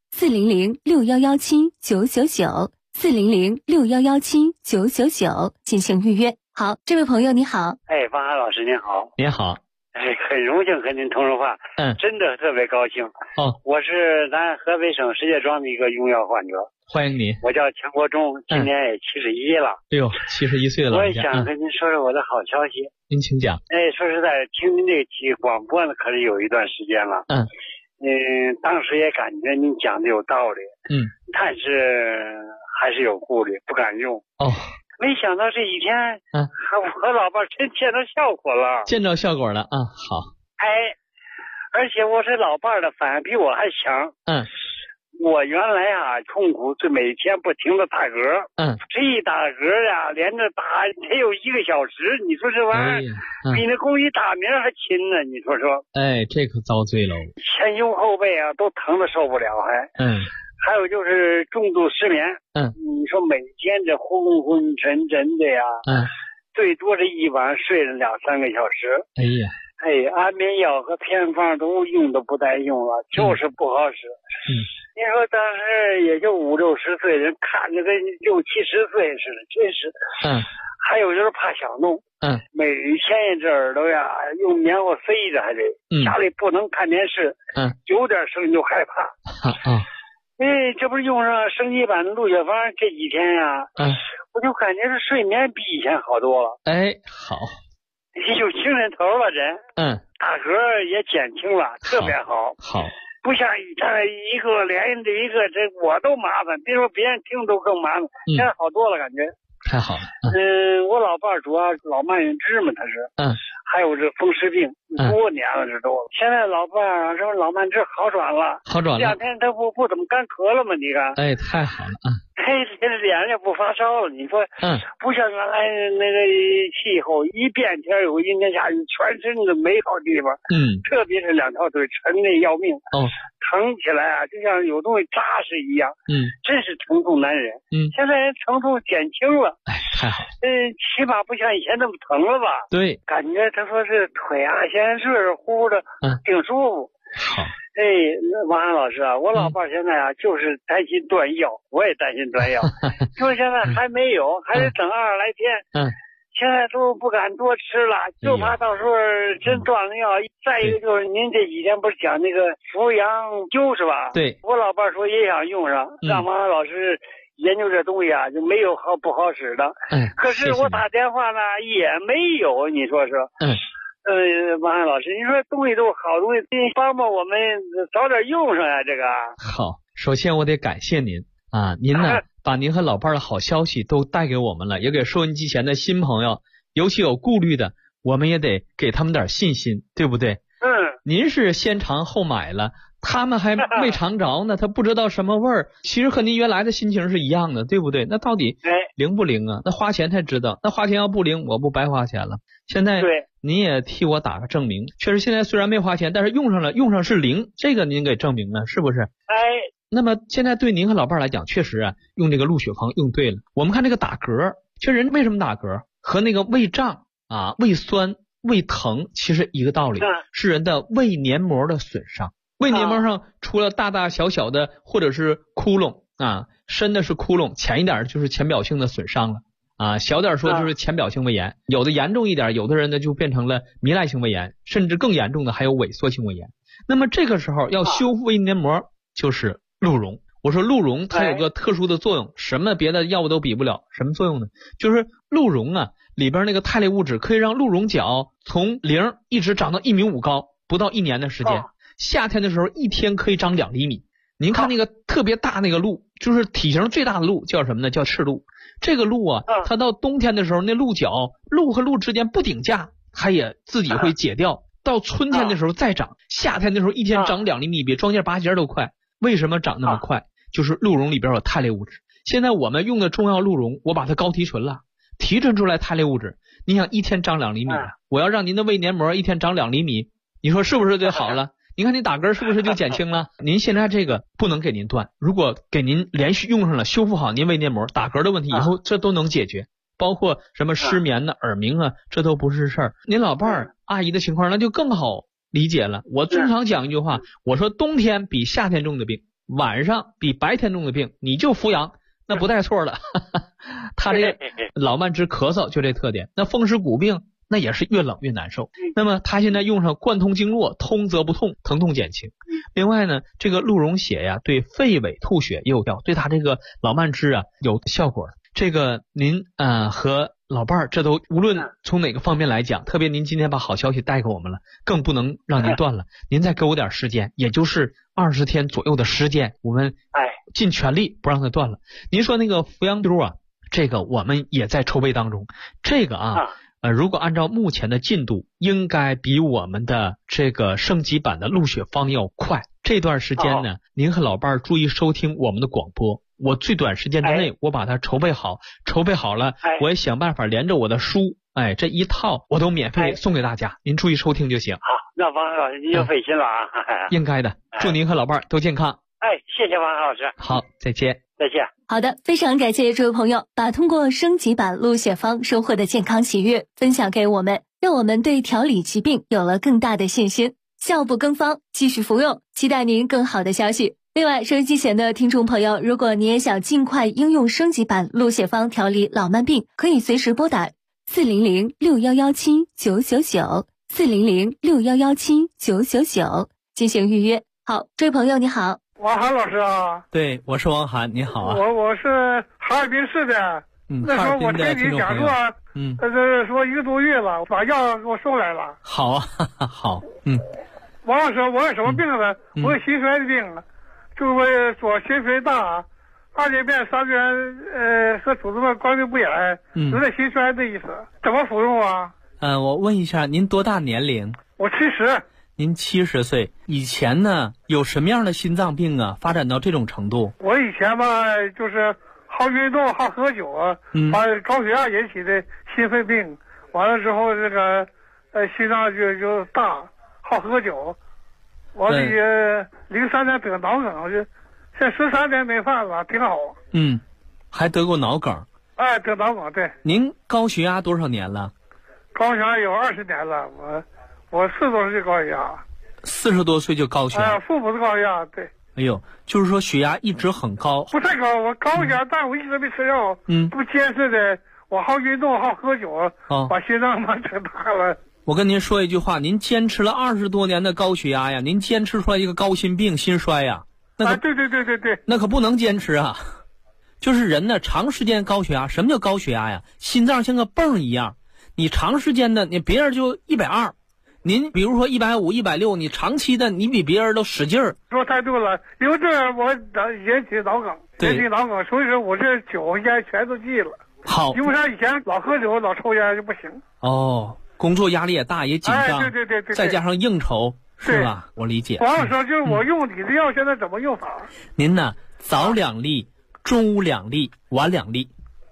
400-6117-999 400-6117-999进行预约。好，这位朋友你好。 王涵老师您好。 您好。 很荣幸和您通上话，真的特别高兴。我是咱河北省石家庄的一个用药患者， 欢迎您。 我叫钱国忠，今年也71了。 71岁了。 我也想跟您说说我的好消息。 您请讲。 说实在，听您这期广播呢，可是有一段时间了。当时也感觉您讲的有道理。但是还是有顾虑，不敢用。没想到这几天，和老伴真见到效果了。 好。 而且我这老伴的反应比我还强。我原来痛苦就每天不停的打嗝。这一打嗝呀，连着打得有1个小时，你说这玩意儿比那公鸡打鸣还勤呢，你说。 这可遭罪喽。 前胸后背都疼得受不了还有就是重度失眠。你说每天这昏昏沉沉的呀。最多这一晚睡了2-3个小时。安眠药和偏方都用都不带用了，就是不好使。你说当时也就50-60岁人，看着跟60-70岁似的，真是。还有就是怕响动。每天一只耳朵呀，用棉花塞着，还得家里不能看电视。有点声音就害怕。这不是用上升级版的鹿血芳这几天呀，我就感觉这睡眠比以前好多了。 好。 有精神头了人。打嗝也减轻了，特别好。不像以前一个连着一个，这我都麻烦，别说别人听都更麻烦。现在好多了感觉。 太好了。 我老伴主要老慢性支嘛，他是。还有这风湿病，多年了这都。现在老伴什么老慢支好转了，这两天他不怎么干咳了吗？你看。 哎，太好了啊！ 这脸也不发烧了，你说，不像原来那个气候一变天有阴天下雨，全身的没好地方，特别是两条腿沉的要命，疼起来啊，就像有东西扎实一样，真是疼痛难忍。现在人疼痛减轻了， 哎，太好了， 起码不像以前那么疼了吧？ 对， 感觉他说这腿啊，现在热热乎乎的，挺舒服。 好。 王安老师啊，我老伴现在啊，就是担心断药，我也担心断药，就是现在还没有，还得等20来天。现在都不敢多吃了，就怕到时候真断了药。再一个就是您这几天不是讲那个扶阳灸是吧？ 对， 我老伴说也想用上，让王安老师研究这东西啊，就没有不好使的。可是我打电话呢也没有，你说是？王安老师，你说东西都是好东西，您帮帮我们早点用上呀，这个。 好，首先我得感谢您啊，您呢把您和老伴的好消息都带给我们了，也给收音机前的新朋友，尤其有顾虑的，我们也得给他们点信心，对不对？您是先尝后买了，他们还没尝着呢，他不知道什么味儿，其实和您原来的心情是一样的，对不对？那到底灵不灵啊？那花钱才知道，那花钱要不灵，我不白花钱了。现在您也替我打个证明，确实现在虽然没花钱，但是用上了，用上是灵，这个您给证明了，是不是？那么现在对您和老伴来讲，确实啊，用这个鹿血芳用对了。我们看这个打嗝，其实人为什么打嗝，和那个胃胀啊、胃酸、胃疼其实一个道理，是人的胃黏膜的损伤。胃黏膜上除了大大小小的或者是窟窿啊，深的是窟窿，浅一点就是浅表性的损伤了啊，小点说就是浅表性胃炎，有的严重一点，有的人呢就变成了糜烂性胃炎，甚至更严重的还有萎缩性胃炎。那么这个时候要修复胃黏膜，就是鹿茸。我说鹿茸它有个特殊的作用，什么别的药物都比不了，什么作用呢？就是鹿茸啊里边那个肽类物质可以让鹿茸角从0一直长到1.5米高，不到1年的时间。夏天的时候一天可以长2厘米。您看那个特别大那个鹿，就是体型最大的鹿叫什么呢？叫赤鹿。这个鹿啊，它到冬天的时候那鹿角，鹿和鹿之间不顶架，它也自己会解掉，到春天的时候再长，夏天的时候一天长2厘米，比庄稼拔节都快。为什么长那么快？就是鹿茸里边有肽类物质。现在我们用的中药鹿茸，我把它高提纯了，提纯出来肽类物质，你想一天长2厘米，我要让您的胃黏膜一天长2厘米，你说是不是就好了？您看你打嗝是不是就减轻了？您现在这个不能给您断，如果给您连续用上了，修复好您胃黏膜，打嗝的问题以后这都能解决，包括什么失眠呢、耳鸣啊，这都不是事儿。您老伴儿阿姨的情况那就更好理解了。我经常讲一句话，我说冬天比夏天重的病，晚上比白天重的病，你就扶阳，那不带错了。他这个老慢支咳嗽就这特点，那风湿骨病那也是越冷越难受。那么他现在用上贯通经络，通则不痛，疼痛减轻。另外呢，这个鹿茸血呀，对肺痿吐血也有效，对他这个老慢支啊有效果。这个您和老伴儿这都无论从哪个方面来讲，特别您今天把好消息带给我们了，更不能让您断了。您再给我点时间，也就是20天左右的时间，我们尽全力不让它断了。您说那个扶阳灸啊，这个我们也在筹备当中。这个如果按照目前的进度，应该比我们的这个升级版的鹿血芳要快。这段时间呢，您和老伴儿注意收听我们的广播，我最短时间之内我把它筹备好，筹备好了我也想办法连着我的书，这一套我都免费送给大家，您注意收听就行。 好，那王老师您就费心了啊。 应该的，祝您和老伴儿都健康。 谢谢王老师。 好，再见。 再见。 好的，非常感谢这位朋友把通过升级版鹿血芳收获的健康喜悦分享给我们，让我们对调理疾病有了更大的信心。效不更方，继续服用，期待您更好的消息。另外，收音机前的听众朋友，如果你也想尽快应用升级版鹿血芳调理老慢病，可以随时拨打400-6117-999 400-6117-999进行预约。好，这位朋友你好。 王涵老师啊。 对，我是王涵，你好啊。 我是哈尔滨市的。那时候我听你讲座，说1个多月了，把药给我送来了。 好啊，好。 王老师，我有什么病呢？我有心衰的病，就是我左心肥大， 二阶变、三阶和组织关节不严，有点心衰的意思。怎么服用啊？ 我问一下，您多大年龄？ 我70。 您70岁，以前呢有什么样的心脏病啊？发展到这种程度？ 我以前吧，就是好运动、好喝酒啊，把高血压引起的心肺病。完了之后，这个心脏就大，好喝酒。我03年得脑梗，现在13年没犯了，挺好。 还得过脑梗？ 哎，得脑梗，对。 您高血压多少年了？ 高血压有20年了，我40多岁高血压。 40多岁就高血压？ 父母的高血压，对。 哎呦，就是说血压一直很高？ 不太高，我高血压，但我一直没吃药。不坚持的，我好运动，好喝酒，把心脏嘛整大了。 我跟您说一句话，您坚持了20多年的高血压呀，您坚持出来一个高心病、心衰呀，那对， 那可不能坚持啊。就是人呢，长时间高血压，什么叫高血压呀？心脏像个泵一样，你长时间的，你别人就120，您比如说150、160，你长期的，你比别人都使劲儿。 说太对了，因为这我引起脑梗，所以说我这酒烟全都戒了。 好， 因为啥以前老喝酒、老抽烟就不行。 工作压力也大，也紧张， 对， 再加上应酬，是吧？我理解。 王老师，就是我用你的药，现在怎么用法？ 您呢，早2粒，中午2粒，晚2粒。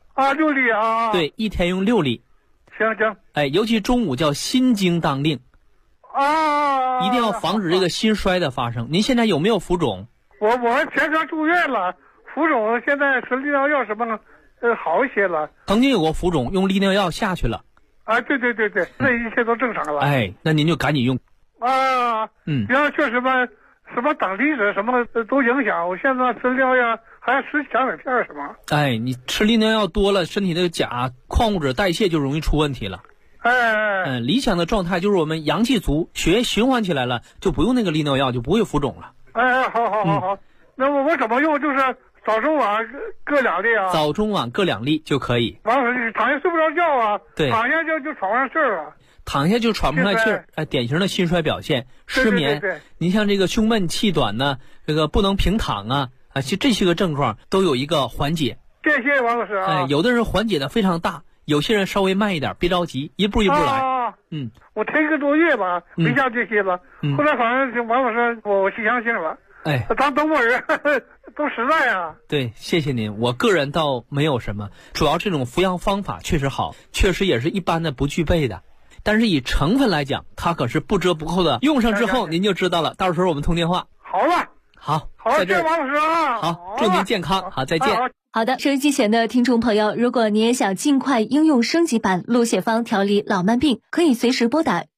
6粒啊？ 对，一天用6粒。 行。 尤其中午叫心经当令。一定要防止这个心衰的发生。您现在有没有浮肿？ 我前天住院了，浮肿现在吃利尿药什么好一些了。 曾经有过浮肿，用利尿药下去了。 对，这一切都正常了。 那您就赶紧用。 要确实吧，什么等离子什么都影响。我现在吃利尿药还要吃羟锰片什么。 你吃利尿药多了，身体的钾矿物质代谢就容易出问题了。理想的状态就是我们阳气足，血液循环起来了，就不用那个利尿药，就不会浮肿了。 好。那我怎么用？就是早中晚各2粒啊。 早中晚各2粒就可以。 王老师，躺下睡不着觉啊？ 对， 躺下就喘不上气儿了。 躺下就喘不上来气儿，典型的心衰表现，失眠。 对。 您像这个胸闷气短呢，这个不能平躺啊，这些个症状都有一个缓解。 谢谢王老师啊。 有的人缓解的非常大，有些人稍微慢一点，别着急，一步一步来。 我3个多月吧，没下这些了。后来反正王老师，我心相信了。当中国人都实在啊。 对，谢谢您。我个人倒没有什么，主要这种服药方法确实好，确实也是一般的不具备的。但是以成分来讲，它可是不折不扣的。用上之后您就知道了。到时候我们通电话。 好了。 好， 谢谢王老师啊。 好，祝您健康。好，再见。 好的，收音机前的听众朋友，如果你也想尽快应用升级版鹿血芳调理老慢病，可以随时拨打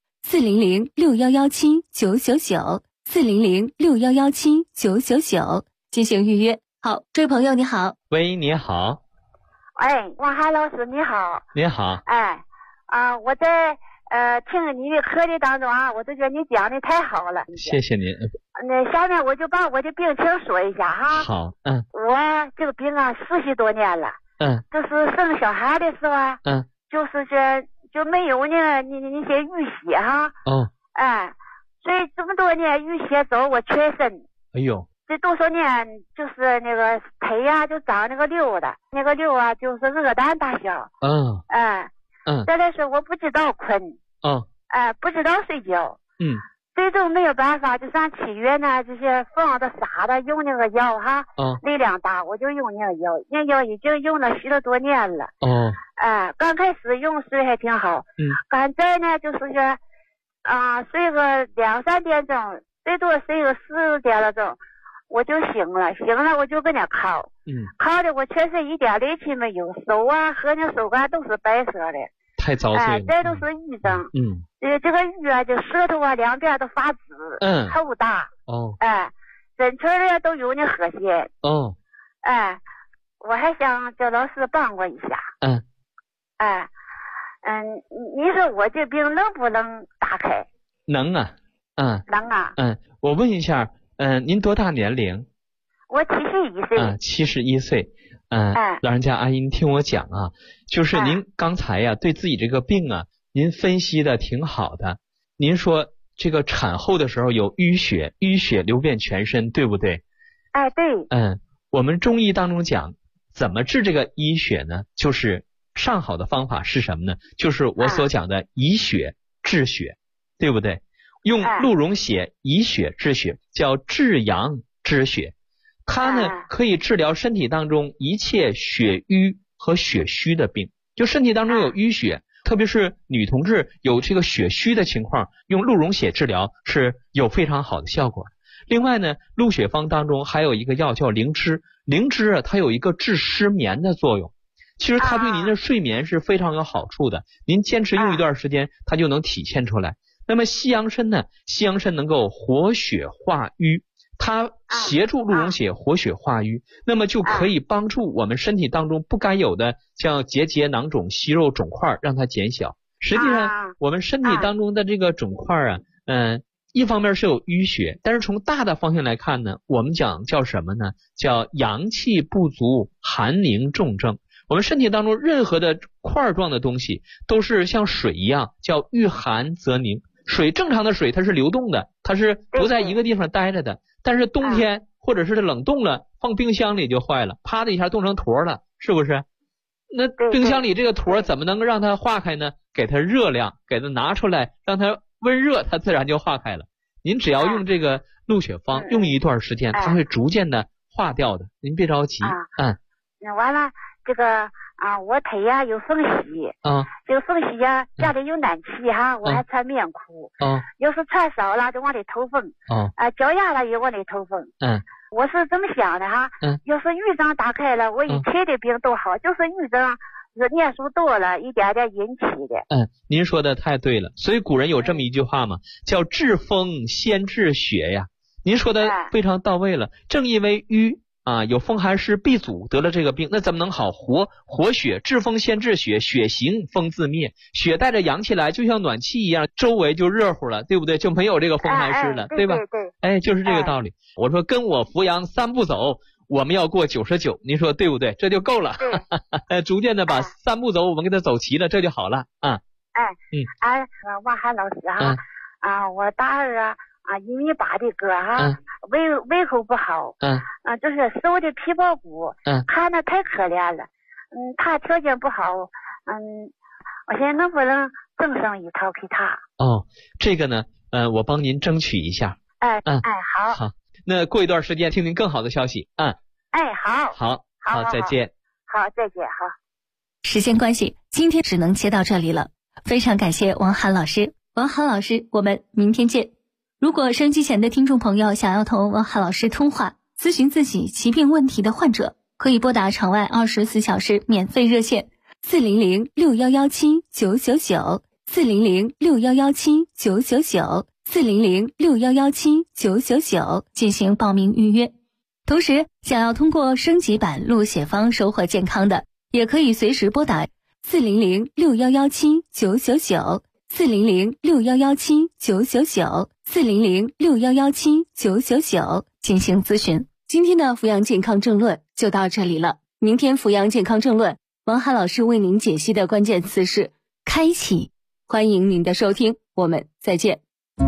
400-6117-999，400-6117-999进行预约。好，这位朋友你好。 喂，你好。 王海老师你好。 你好。 我在听你的课的当中啊，我都觉得你讲的太好了。 谢谢您。 那下面我就把我的病情说一下哈。 好。 我这个病啊40多年了。就是生小孩的时候啊。就是就没有那些淤血哈。所以这么多年淤血走我全身。 哎呦。 这多少年就是那个腿呀就长那个瘤的，那个瘤啊就是鹅蛋大小。再来说我不知道困。不知道睡觉。最终没有办法，就上7月呢，这些放的啥的用那个药哈。力量大，我就用那个药，那药已经用了10多年了。刚开始用睡还挺好。刚才呢就是说睡个2、3点钟，最多睡个4点了钟，我就醒了我就跟那靠。靠的我全身一点力气没有，手啊和那手腕都是白色的。 太遭罪了。 这都是痈症。这个痈啊，就舌头啊两边都发紫。头大。整圈的都有那黑线。我还想叫老师帮我一下。你说我这病能不能打开？ 能啊。 能啊。 我问一下，您多大年龄？ 我71岁。 71岁。老人家阿姨，您听我讲啊，就是您刚才呀对自己这个病啊，您分析的挺好的。您说这个产后的时候有淤血流遍全身，对不对？ 对。 我们中医当中讲怎么治这个淤血呢？就是上好的方法是什么呢？就是我所讲的以血治血，对不对？用鹿茸血以血治血，叫治阳之血。它呢可以治疗身体当中一切血瘀和血虚的病。就身体当中有淤血，特别是女同志有这个血虚的情况，用鹿茸血治疗是有非常好的效果。另外呢，鹿血方当中还有一个药叫灵芝，灵芝啊，它有一个治失眠的作用。其实它对您的睡眠是非常有好处的，您坚持用一段时间，它就能体现出来。那么西洋参呢，西洋参能够活血化瘀，它协助鹿茸血活血化瘀，那么就可以帮助我们身体当中不该有的像结节、囊肿、息肉、肿块让它减小。实际上我们身体当中的这个肿块啊，一方面是有淤血，但是从大的方向来看呢，我们讲叫什么呢？叫阳气不足寒凝重症。我们身体当中任何的块状的东西都是像水一样，叫遇寒则凝。水正常的水它是流动的，它是不在一个地方待着的，但是冬天或者是冷冻了，放冰箱里就坏了，啪的一下冻成坨了，是不是？那冰箱里这个坨怎么能让它化开呢？给它热量，给它拿出来，让它温热，它自然就化开了。您只要用这个鹿血方，用一段时间，它会逐渐的化掉的，您别着急。 那完了，这个我腿呀有缝隙，这个缝隙呀家里有暖气哈，我还穿棉裤，有时穿少了就往里透风，脚丫了也往里透风。我是这么想的哈，要是豫章打开了，我一切的病都好，就是豫章是念书多了一点点引起的。 您说的太对了，所以古人有这么一句话嘛，叫治风先治血呀。您说的非常到位了，正因为瘀有风寒湿闭阻得了这个病，那怎么能好？活血，治风先治血，血行风自灭，血带着阳气来，就像暖气一样，周围就热乎了，对不对？就没有这个风寒湿了，对吧？对，就是这个道理。我说跟我扶阳3步走，我们要过99，您说对不对？这就够了。逐渐的把3步走我们给它走齐了，这就好了。 王涵老师哈，我大儿1.8米的个哈，胃口不好，就是瘦的皮包骨，看着太可怜了，他条件不好，我现在能不能赠上一套给他？ 这个呢，我帮您争取一下。 好， 那过一段时间听听更好的消息。好，再见。 好，再见。好， 时间关系，今天只能接到这里了。非常感谢王涵老师，我们明天见。如果收音机前的听众朋友想要同王涵老师通话，咨询自己疾病问题的患者，可以拨打场外24小时免费热线400-6117-999 400-6117-999 400-6117-999进行报名预约。同时，想要通过升级版鹿血方收获健康的，也可以随时拨打400-6117-999 400-6117-999 400-6117-999进行咨询。今天的扶阳健康政论就到这里了，明天扶阳健康政论，王涵老师为您解析的关键词是开启，欢迎您的收听，我们再见。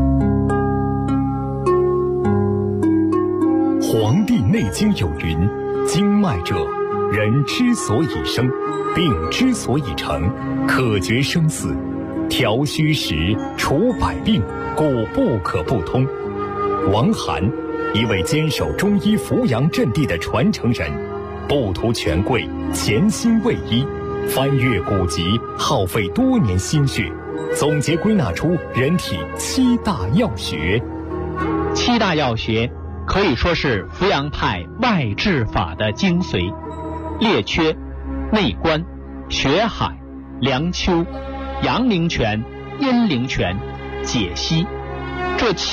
黄帝内经有云，经脉者，人之所以生，病之所以成，可决生死，调虚实，除百病，故不可不通。王涵，一位坚守中医扶阳阵地的传承人，不图权贵，潜心为医，翻阅古籍，耗费多年心血，总结归纳出人体7大要穴。 7大要穴可以说是扶阳派外治法的精髓：列缺、内关、血海、梁丘、阳陵泉、阴陵泉、解析。这